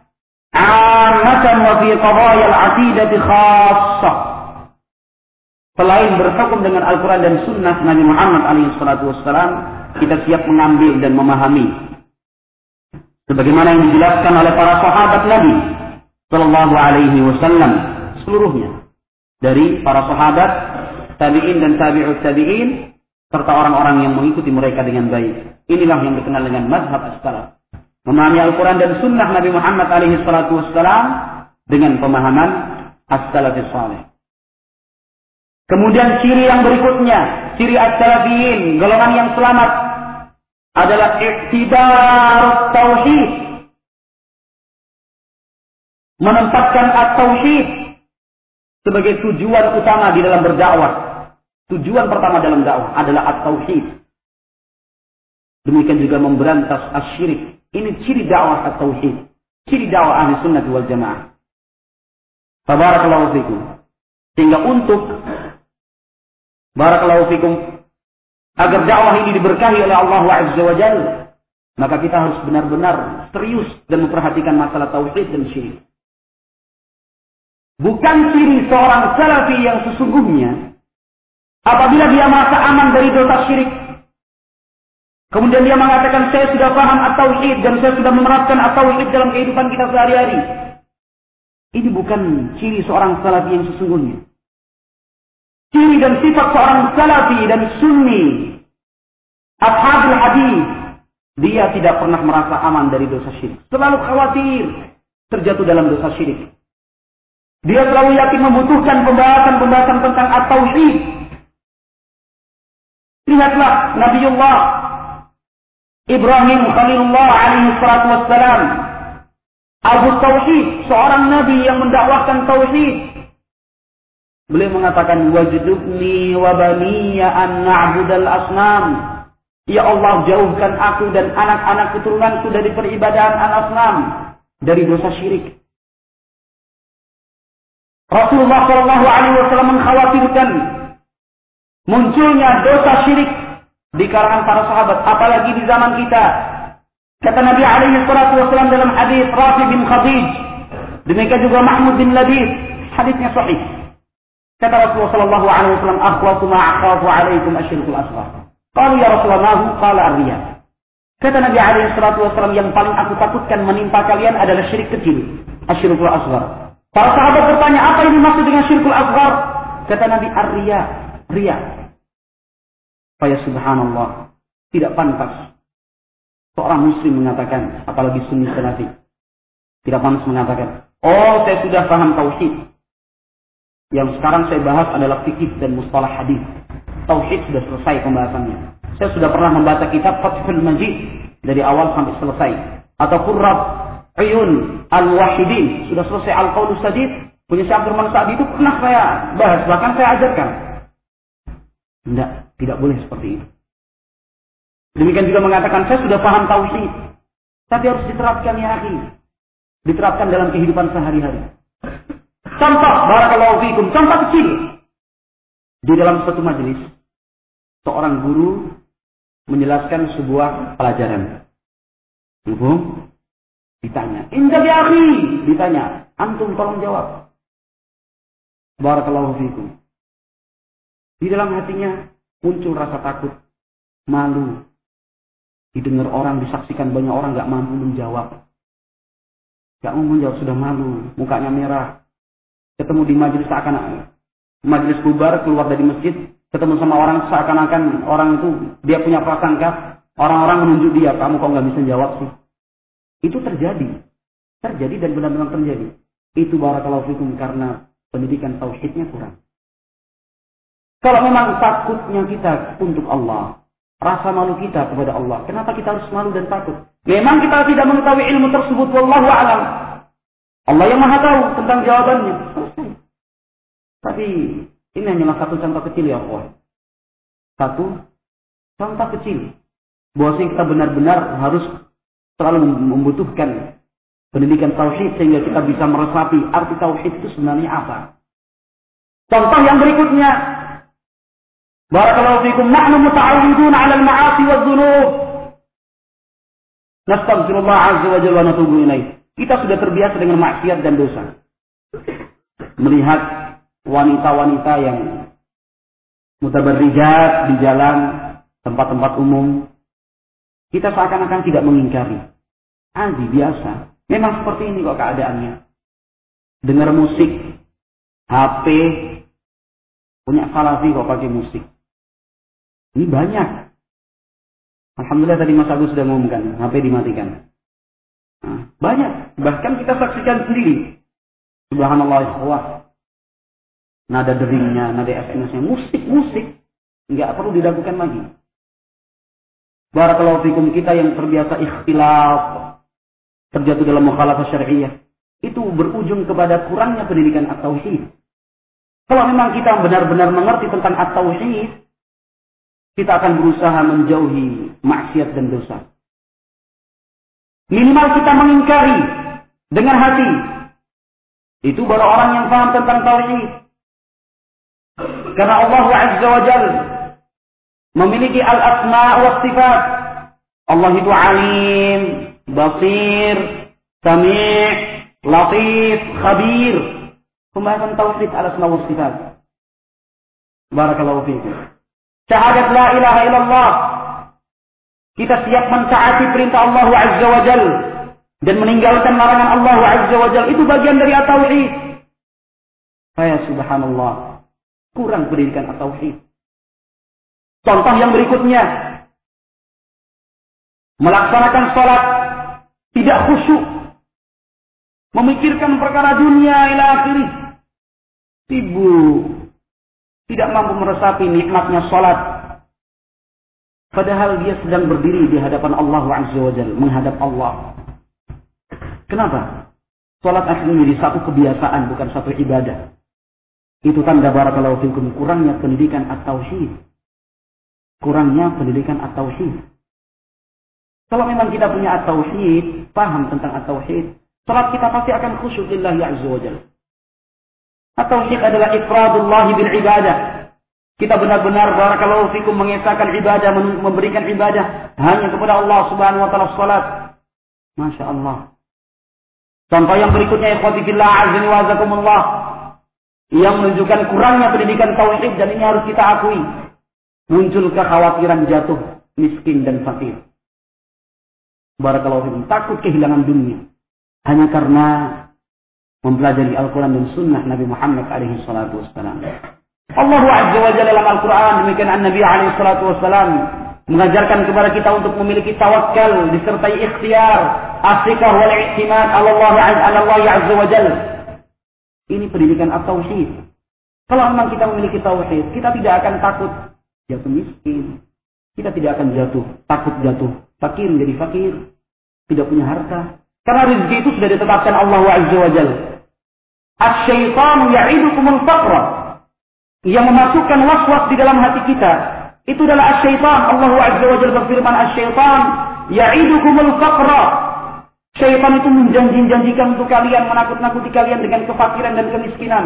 'ammatan wa fi qadaya al-'aqidati khassah. selain berhukum dengan Al-Quran dan Sunnah Nabi Muhammad alaihi salatu wassalam, kita siap mengambil dan memahami sebagaimana yang dijelaskan oleh para sahabat Nabi sallallahu alaihi wasallam seluruhnya, dari para sahabat, tabi'in dan tabi'ut tabi'in, serta orang-orang yang mengikuti mereka dengan baik. Inilah yang dikenal dengan mazhab as-salaf. Memahami Al-Quran dan Sunnah Nabi Muhammad alaihi salatu wassalam dengan pemahaman as-salafis salih. Kemudian ciri yang berikutnya, ciri as-salafiyin, golongan yang selamat, adalah i'tibarut tauhid. Menempatkan at-tauhid sebagai tujuan utama di dalam berdakwah. Tujuan pertama dalam dakwah adalah at-tauhid. Demikian juga memberantas asyirik. Ini ciri dakwah at-tauhid. Ciri dakwah ahli sunnah wal jamaah. Tabarakallahu fikum. Sehingga untuk barakallahu fikum, agar dakwah ini diberkahi oleh Allah Azza wa Jalla, maka kita harus benar-benar serius dan memperhatikan masalah tauhid dan syirik. Bukan ciri seorang salafi yang sesungguhnya apabila dia merasa aman dari dosa syirik, kemudian dia mengatakan saya sudah paham at-tauhid dan saya sudah menerapkan at-tauhid dalam kehidupan kita sehari-hari. Ini bukan ciri seorang salafi yang sesungguhnya. Ciri dan sifat seorang salafi dan sunni, ashabul hadis, dia tidak pernah merasa aman dari dosa syirik. Selalu khawatir terjatuh dalam dosa syirik. Dia selalu yakin membutuhkan pembahasan-pembahasan tentang at-tauhid. Lihatlah Nabiullah Ibrahim Khalilullah alaihi salatu wassalam, Abu Tauhid, seorang nabi yang mendakwahkan tauhid. Beliau mengatakan, wajidubni wa baniya an na'budal asnam. Ya Allah, jauhkan aku dan anak-anak keturunanku dari peribadahan al-asnam, dari dosa syirik. Rasulullah shallallahu alaihi wasallam mengkhawatirkan munculnya dosa syirik di kalangan para sahabat, apalagi di zaman kita. Kata Nabi alaihi salatu wasallam dalam hadis Rafi bin Khadij, demikian juga Mahmud bin Labid, hadisnya sahih. Kata Rasulullah sallallahu alaihi wasallam, akhwafu ma akhafu alaikum asyirkul asghar. Qalu ya Rasulullah, qala ar-riya. Kata Nabi alaihi salatu wasallam, yang paling aku takutkan menimpa kalian adalah syirik kecil, asyirkul asghar. Para sahabat bertanya, apa ini maksud dengan syirkul asghar? Kata Nabi, ar-riya, riya. Faya subhanallah, tidak pantas seorang muslim mengatakan, apalagi sunni salafi, tidak pantas mengatakan, oh saya sudah paham tauhid. Yang sekarang saya bahas adalah fikih dan mustalah hadis. Tauhid sudah selesai pembahasannya. Saya sudah pernah membaca kitab Fathul Majid dari awal sampai selesai. Atau Qurrat Uyun Al-Wahidin, sudah selesai Al-Qaulus Sadid, punya Syekh Abdurrahman Sa'di, itu pernah saya bahas, bahkan saya ajarkan. Tidak, tidak boleh seperti itu. Demikian juga mengatakan, saya sudah paham tauhid, tapi harus diterapkan ya akhi. Diterapkan dalam kehidupan sehari-hari. Contoh, barakallahu fikum, contoh kecil. Di dalam suatu majelis, seorang guru menjelaskan sebuah pelajaran. Ibu, ditanya, indah ya akhi, ditanya, antum tolong jawab. Barakallahu fikum. Di dalam hatinya muncul rasa takut, malu. Didengar orang, disaksikan banyak orang, gak mampu menjawab. Gak mau menjawab, sudah malu, mukanya merah. Ketemu di majelis seakan-akan, majelis bubar, keluar dari masjid, ketemu sama orang seakan-akan orang itu, dia punya prasangka, orang-orang menunjuk dia, kamu kok gak bisa jawab sih? Itu terjadi. Terjadi dan benar-benar terjadi. Itu barakallahu fikum karena pendidikan tauhidnya kurang. Kalau memang takutnya kita untuk Allah, rasa malu kita kepada Allah, kenapa kita harus malu dan takut? Memang kita tidak mengetahui ilmu tersebut, wallahu a'lam. Allah yang maha tahu tentang jawabannya. Selesai. Tapi ini hanyalah satu contoh kecil ya Allah. Satu contoh kecil. Bahwasanya kita benar-benar harus selalu membutuhkan pendidikan tauhid sehingga kita bisa meresapi arti tauhid itu sebenarnya apa. Contoh yang berikutnya, barakallahu fikum, nahnu muta'awwidun 'ala al-ma'asi wadh-dhunub. Nastaghfirullah 'azza wa jalla wa natubu ilaih. Kita sudah terbiasa dengan maksiat dan dosa. Melihat wanita-wanita yang mutabarrijat di jalan, tempat-tempat umum. Kita seakan-akan tidak mengingkari. Adi, biasa. Memang seperti ini kok keadaannya. Dengar musik, H P, punya salafi kok pakai musik. Ini banyak. Alhamdulillah tadi Mas Agus sudah ngomongkan, H P dimatikan. Nah, banyak. Bahkan kita saksikan sendiri. Subhanallah, ikhwah. Nada deringnya, nada S M S-nya, musik-musik. Nggak perlu dilakukan lagi. Barakallahu fikum, kita yang terbiasa ikhtilaf, terjatuh dalam mukhalafah syariah, itu berujung kepada kurangnya pendidikan at-tauhid. Kalau memang kita benar-benar mengerti tentang at-tauhid, kita akan berusaha menjauhi maksiat dan dosa. Minimal kita mengingkari dengan hati. Itu baru orang yang paham tentang tauhid. Karena Allah Azza wa Jalla memiliki al-asma' wa sifat. Allah itu alim, basir, sami', latif, khabir. Pembahasan tauhid al-asma' wa sifat. Barakallahu fiikum. Syahadat la ilaha illallah. Kita siap mentaati perintah Allah Azza wa Jalla dan meninggalkan larangan Allah Azza wa Jalla, itu bagian dari at-tauhid. Saya subhanallah, kurang pendidikan at-tauhid. Contoh yang berikutnya, melaksanakan sholat tidak khusyuk, memikirkan perkara dunia ila akhirih, sibuk, tidak mampu meresapi nikmatnya sholat, padahal dia sedang berdiri di hadapan Allah Azza wa Jalla, menghadap Allah. Kenapa? Sholat akhirnya menjadi satu kebiasaan, bukan satu ibadah. Itu tanda barakallahu fikum kurangnya pendidikan at-tauhid. Kurangnya pendidikan at-tauhid. Kalau memang kita punya at-tauhid, paham tentang at-tauhid, salat kita pasti akan khusyuk lillahi azza wa jalla. At-tauhid adalah ifradullah bil ibadah. Kita benar-benar barakallahu fikum mengesahkan ibadah, memberikan ibadah hanya kepada Allah Subhanahu wa taala, salat. Masya Allah. Contoh yang berikutnya, ikhwati fillah azza wa jazakumullah, yang menunjukkan kurangnya pendidikan tauhid, dan ini harus kita akui. Muncul kekhawatiran jatuh miskin dan fakir. Barakallahu fikum, takut kehilangan dunia hanya karena mempelajari Al-Quran dan Sunnah Nabi Muhammad alaihi salatu wassalam. Allah Azza wa Jalla dalam Al-Quran, demikian An-Nabi alaihi salatu wassalam mengajarkan kepada kita untuk memiliki tawakal disertai ikhtiar, asikah wal i'timad ala Allah Azza wa Jalla. Ini pendidikan at-tauhid. Kalau memang kita memiliki tauhid, kita tidak akan takut jatuh miskin. Kita tidak akan jatuh, takut jatuh fakir menjadi fakir, tidak punya harta. Karena rezeki itu sudah ditetapkan Allah Azza wa Jalla. Asy-syaitanu ya'idukumul faqra. Yang memasukkan waswas di dalam hati kita, itu adalah asy-syaitan. Allah Azza wa Jalla berfirman, asy-syaitan ya'idukumul faqra. Syaitan itu menjanji-janjikan untuk kalian, menakut-nakuti kalian dengan kefakiran dan kemiskinan.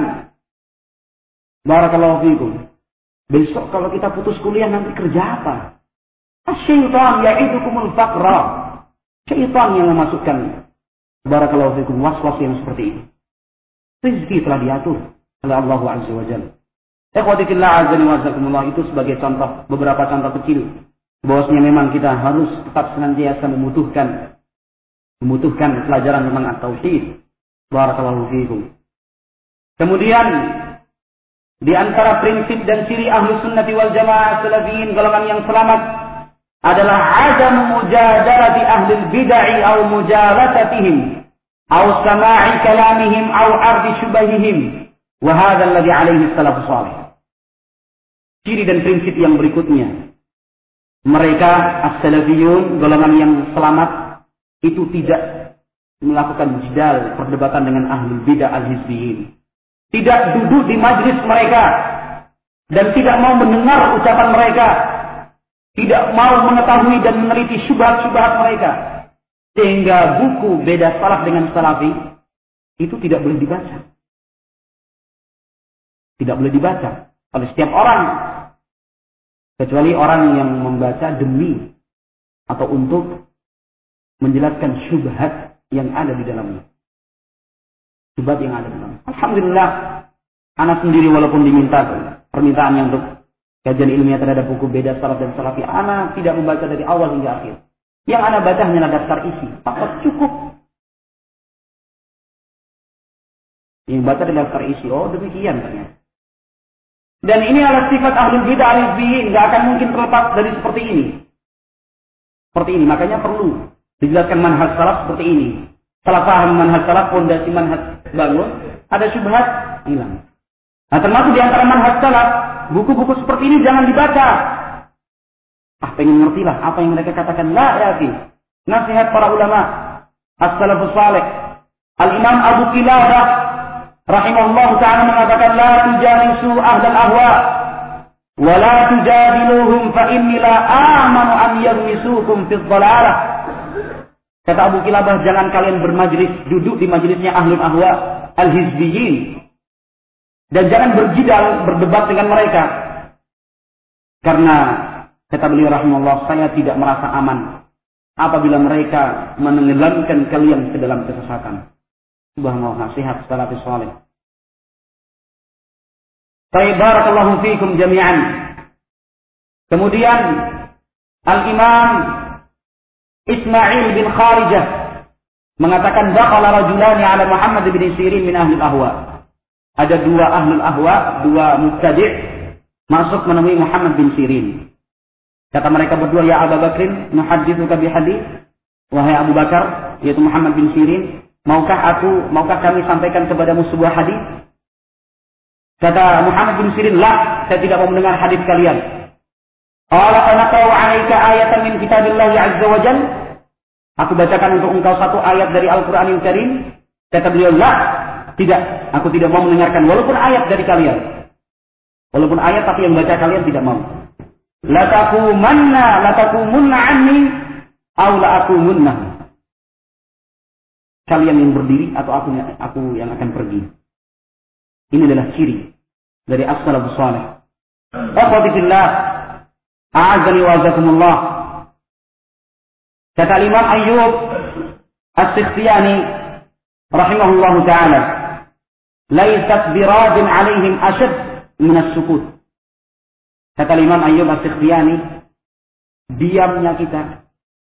Barakallahu fiikum. Besok kalau kita putus kuliah nanti kerja apa? Asy-syaitan ya'idukumul faqra. Syaitan yang memasukkan barakallahu fikum waswas yang seperti ini. Rezeki telah diatur oleh Allah Azza wa Jalla. Ikhwati fillah azza wa jazakumullah, itu sebagai contoh, beberapa contoh kecil bahwasanya memang kita harus tetap senantiasa membutuhkan membutuhkan pelajaran tentang at-tauhid. Barakallahu fikum. Kemudian di antara prinsip dan ciri ahlu sunnati wal jamaah salafiyin, golongan yang selamat, adalah adam mujadalati ahli bid'ah atau mujalasatihim atau sama'i kalamihim atau ardi syubahihim, wa hadha alladhi alaihi salafus salih. Ciri dan prinsip yang berikutnya, mereka as-salafiyun, golongan yang selamat, itu tidak melakukan jidal, perdebatan dengan ahli bid'ah al-hizbiyin. Tidak duduk di majlis mereka dan tidak mau mendengar ucapan mereka, tidak mau mengetahui dan meneliti syubhat-syubhat mereka, sehingga buku beda salaf dengan salafi itu tidak boleh dibaca. Tidak boleh dibaca oleh setiap orang, kecuali orang yang membaca demi atau untuk menjelaskan syubhat yang ada di dalamnya. Syubhat yang ada di dalamnya. Alhamdulillah, anak sendiri walaupun diminta permintaannya untuk kajian ilmiah terhadap buku beda salaf dan salafi, ana tidak membaca dari awal hingga akhir. Yang ana baca hanya daftar isi, maka cukup. Yang baca dari daftar isi, oh demikian ternyata. Dan ini adalah sifat ahlul bidah al-hizbiyyin, nggak akan mungkin terlepas dari seperti ini. Seperti ini, makanya perlu dijelaskan manhaj salaf seperti ini. Salah paham manhaj salaf, fondasi manhaj bangun, ada syubhat, hilang. Nah, termasuk di antara manhaj salaf, buku-buku seperti ini jangan dibaca. Ah, pengen ngerti lah apa yang mereka katakan. La ya akhi. Nasihat para ulama as-salafus salih. Al-Imam Abu Qilabah rahimahullah ta'ala mengatakan, la tujalisu ahlal ahwa wa la tujadiluhum fa inni la amanu an yarmisukum fi dhalalah. Kata Abu Qilabah, jangan kalian bermajlis, duduk di majlisnya ahlul ahwa al-hizbiyyin. Dan jangan berjidal, berdebat dengan mereka. Karena, kata beliau rahimahullah, saya tidak merasa aman apabila mereka menenggelamkan kalian ke dalam kesesatan. Subhanallah, nasihat salafus salih. Baik, barakallahu fiikum jami'an. Kemudian, Al-Imam Ismail bin Kharijah mengatakan, dakhala rajulani ala Muhammad bin Sirin min ahli al-ahwa. Ada dua ahlul ahwa, dua mubtadi' masuk menemui Muhammad bin Sirin. Kata mereka berdua, ya Abu Bakrin, nuhaddithuka bi hadits. Wahai Abu Bakar, yaitu Muhammad bin Sirin, maukah aku, maukah kami sampaikan kepadamu sebuah hadis? Kata Muhammad bin Sirin, la, saya tidak mau mendengar hadis kalian. Qala anaqra'u 'alaika ayatan min kitabillah 'azza wa jalla. Aku bacakan untuk engkau satu ayat dari Al-Qur'anil Karim. Kata beliau, la, tidak, aku tidak mau mendengarkan walaupun ayat dari kalian. Walaupun ayat tapi yang baca kalian tidak mau. La taqumanna la taqumunna 'anni aw la aqumunna. Kalian yang berdiri atau aku aku yang akan pergi. Ini adalah ciri dari as-salafus salih. Akhwati fillah, a'azzani wa azakumullah. Kata Imam Ayyub As-Sikhtiyani rahimahullahu ta'ala, laysat biradin 'alaihim ashad min as-sukut. Kata Imam Ayyub As-Sikhtiyani, diamnya kita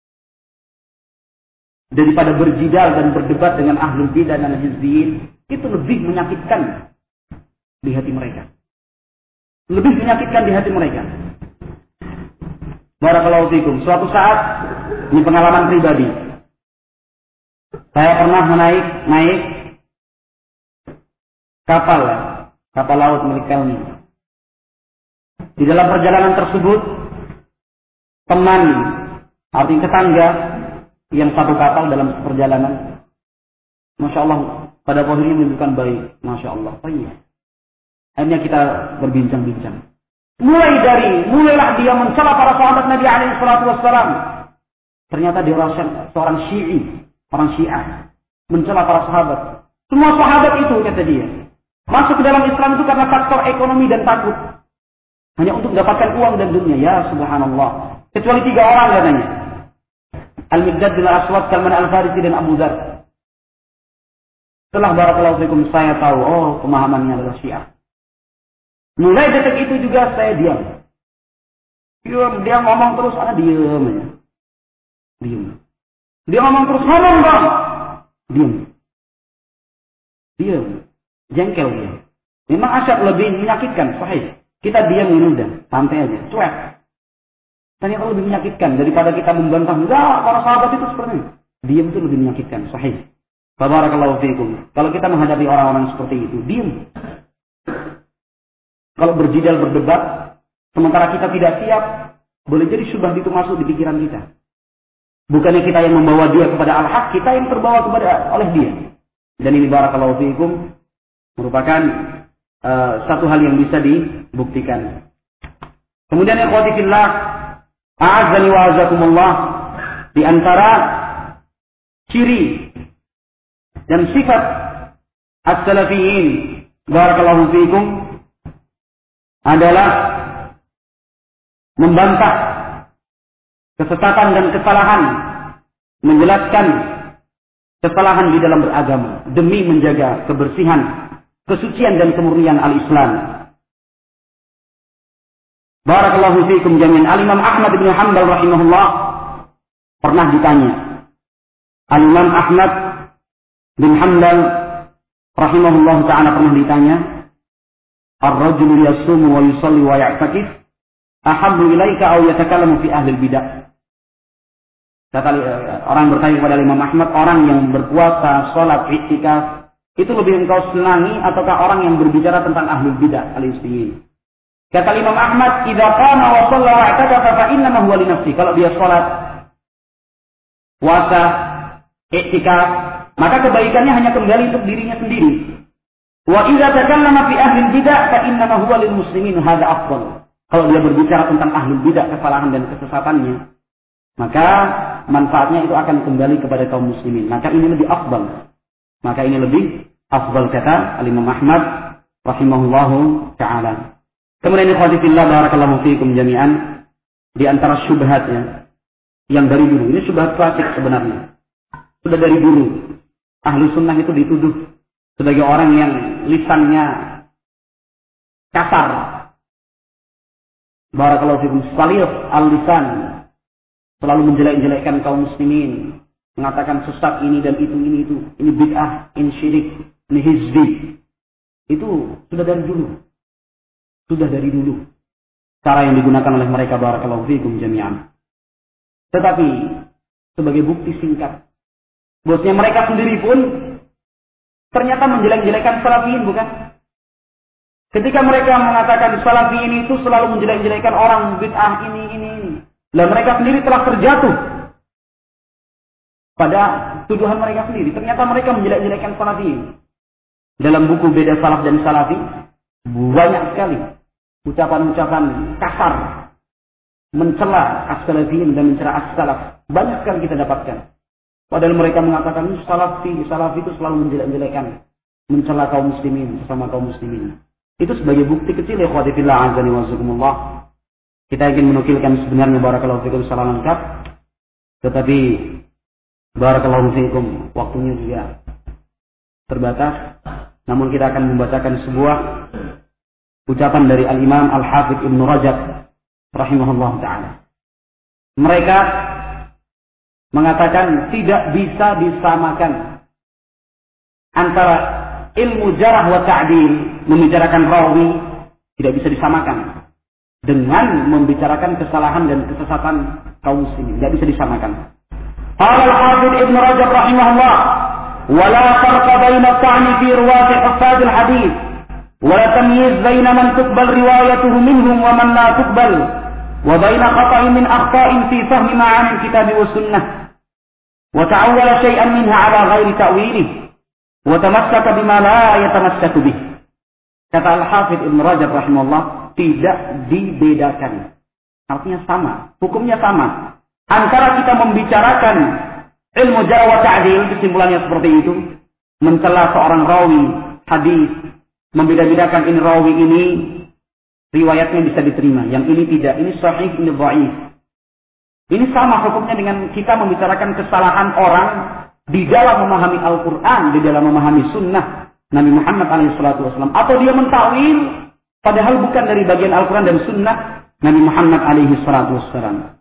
daripada berjidal dan berdebat dengan ahlul bidah dan hizbiyyin itu lebih menyakitkan di hati mereka. Lebih menyakitkan di hati mereka. Barakallahu fikum. Suatu saat, ini pengalaman pribadi. Saya pernah menaik naik kapal, kapal laut milik Pelni. Di dalam perjalanan tersebut, teman, artinya tetangga, yang satu kapal dalam perjalanan, Masya Allah, pada posisinya menunjukkan baik, Masya Allah, baik. Akhirnya kita berbincang-bincang. Mulai dari, mulailah dia mencela para sahabat Nabi alaihi salatu wassalam. Ternyata dia seorang Syi'i, orang Syiah, mencela para sahabat. Semua sahabat itu, kata dia, masuk ke dalam Islam itu karena faktor ekonomi dan takut. Hanya untuk mendapatkan uang dan dunia. Ya subhanallah. Kecuali tiga orang katanya. Al-Miqdad bin Al-Aswad, Salman Al-Farisi, dan Abu Dzar. Setelah barakallahu fikum saya tahu, oh pemahamannya adalah Syiah. Mulai detik itu juga saya diam. Diam, dia ngomong terus, ana diam aja. Diam. Dia ngomong terus, ngomong dong. Diam. Diam. Jengkel dia. Memang asyad lebih menyakitkan, sahih. Kita diam ini udah, santai aja, cuek. Ternyata lebih menyakitkan daripada kita membantah. Enggak, para sahabat itu seperti ini. Diam itu lebih menyakitkan, sahih. Barakallahu fiikum. Kalau kita menghadapi orang-orang seperti itu, diam. Kalau berjidal berdebat, sementara kita tidak siap, boleh jadi syubhat itu masuk di pikiran kita. Bukannya kita yang membawa dia kepada al-haq, kita yang terbawa kepada oleh dia. Dan ini barakallahu fiikum merupakan uh, satu hal yang bisa dibuktikan. Kemudian ikhwati fillah, a'azzani wa azakumullah, di antara ciri dan sifat as-salafiyyin barakallahu fiikum adalah membantah kesesatan dan kesalahan, menjelaskan kesalahan di dalam beragama demi menjaga kebersihan, kesucian dan kemurnian al-Islam. Barakallahu fiikum jami'an. Al-Imam Ahmad bin Hanbal rahimahullah pernah ditanya. Al-Imam Ahmad bin Hanbal rahimahullah ta'ala pernah ditanya, Ar-rajulu yasumu wa yusalli wa ya'takif ahabbu ilaika aw yatakallamu fi ahli bidah. Kata orang bertanya kepada Imam Ahmad, orang yang berpuasa, salat, i'tikaf, itu lebih engkau senangi ataukah orang yang berbicara tentang ahli bidah, al-istiin? Kata Imam Ahmad, "Idza qama wa shalla wa i'takafa fa inna ma huwa li nafsi." Kalau dia salat, puasa, i'tikaf, maka kebaikannya hanya kembali untuk dirinya sendiri. Wa idza takallama fi ahli bidah fa inna ma huwa lil muslimin, hadza afdal. Kalau dia berbicara tentang ahli bidah, kesalahan dan kesesatannya, maka manfaatnya itu akan kembali kepada kaum muslimin. Maka ini lebih afdal. Maka ini lebih afdal, kata Al-Imam Ahmad rahimahullahu ta'ala. Kemudian ikhwati fillah barakallahu fiikum jami'an, di antara syubhatnya yang dari dulu, ini syubhat klasik sebenarnya. Sudah dari dulu ahli sunnah itu dituduh sebagai orang yang lisannya kasar. Barakallahu fiikum, salih al-lisan, selalu menjelek-jelekkan kaum muslimin, mengatakan sesat ini dan itu, ini itu, ini bid'ah, ini syirik, ini hizbi. Itu sudah dari dulu. Sudah dari dulu. Cara yang digunakan oleh mereka, barakallahu fiikum jami'an. Tetapi, sebagai bukti singkat, bosnya mereka sendiri pun ternyata menjelek-jelekkan salafiyin, bukan? Ketika mereka mengatakan salafiyin itu selalu menjelek-jelekkan orang bid'ah ini, ini, ini. Dan mereka sendiri telah terjatuh pada tuduhan mereka sendiri. Ternyata mereka menjelek-jelekkan salafiyin. Dalam buku Beda Salaf dan Salafi, banyak sekali ucapan-ucapan kasar, mencela as-salafiyin dan mencela as-salaf. Banyak sekali kita dapatkan. Padahal mereka mengatakan, salafi, salafi itu selalu menjelek-jelekkan, mencela kaum muslimin, sesama kaum muslimin. Itu sebagai bukti kecil, ya ikhwati fillah azani wa jazakumullah. Kita ingin menukilkan sebenarnya barakallahu fikum secara lengkap, tetapi barakallahu fikum waktunya juga terbatas. Namun kita akan membacakan sebuah ucapan dari Al-Imam Al-Hafidh Ibn Rajab rahimahullah ta'ala. Mereka mengatakan tidak bisa disamakan antara ilmu jarah wa ta'dil, membicarakan rawi, tidak bisa disamakan dengan membicarakan kesalahan dan kesesatan kaum muslimin. Tidak bisa disamakan. Qala Al-Hafidh Ibn Rajab rahimahullah, "Wala farqa baina at-ta'ni fi riwayat huffaz al-hadith, wala tamyiz baina man tuqbal riwayatuhu minhum wa man la tuqbal, wa baina khata'in min akhta'in fi fahmi ma'ani al-kitab wa sunnah, wa ta'awwala shay'an minha 'ala ghairi ta'wilih, wa tamassaka bima la yatamassaku bih." Kata Al-Hafidh Ibn Rajab rahimahullah, tidak dibedakan. Artinya sama, hukumnya sama. Antara kita membicarakan ilmu jarh wa ta'dil, kesimpulannya seperti itu, mencela seorang rawi hadis, membeda-bedakan ini rawi ini riwayatnya bisa diterima, yang ini tidak, ini sahih, ini dhaif. Ini sama hukumnya dengan kita membicarakan kesalahan orang di dalam memahami Al-Quran, di dalam memahami sunnah Nabi Muhammad alaihi salatu wasallam, atau dia mentawil padahal bukan dari bagian Al-Quran dan sunnah Nabi Muhammad alaihi salatu wasallam.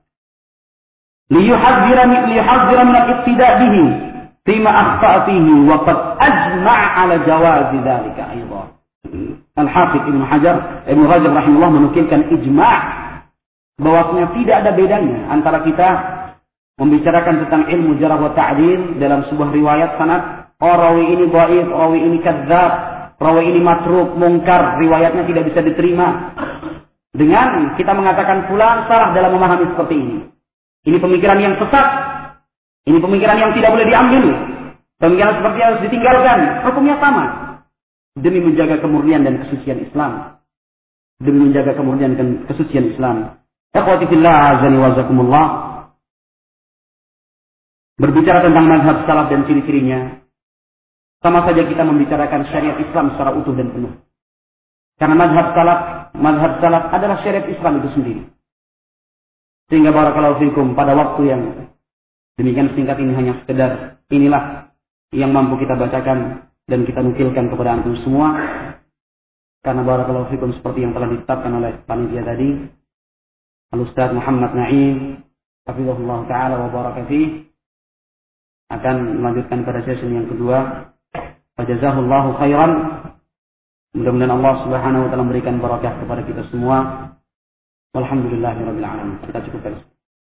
Liyuhadzira min liyuhadzira min al-iqtida' bihi fima akhta'a fihi wa qad ajma'a 'ala jawaz dzalika aidan. Al-Hafidz Ibnu Hajar Ibnu Rajab rahimahullah menukilkan ijma' bahwasanya tidak ada bedanya antara kita membicarakan tentang ilmu jarh wa ta'dil dalam sebuah riwayat sanad, oh rawi ini dhaif, rawi ini kadzdzab, rawi ini matruk, mungkar, riwayatnya tidak bisa diterima, dengan kita mengatakan fulan salah dalam memahami seperti ini. Ini pemikiran yang sesat. Ini pemikiran yang tidak boleh diambil. Pemikiran seperti harus ditinggalkan. Hukumnya sama. Demi menjaga kemurnian dan kesucian Islam. Demi menjaga kemurnian dan kesucian Islam. Ikhwati fillah azani wa jazakumullah. Berbicara tentang mazhab salaf dan ciri-cirinya, sama saja kita membicarakan syariat Islam secara utuh dan penuh. Karena mazhab salaf, mazhab salaf adalah syariat Islam itu sendiri. Sehingga barakallahu fikum, pada waktu yang demikian singkat ini hanya sekedar inilah yang mampu kita bacakan dan kita nukilkan kepada antum semua. Karena barakallahu fikum seperti yang telah ditetapkan oleh panitia tadi, Al-Ustaz Muhammad Naim hafizahullah taala wa baraka fihi akan melanjutkan pada sesi yang kedua. Fajazahullahu khairan. Mudah-mudahan Allah Subhanahu wa taala memberikan barakah kepada kita semua. Walhamdulillahirabbil alamin. Kita cukupkan.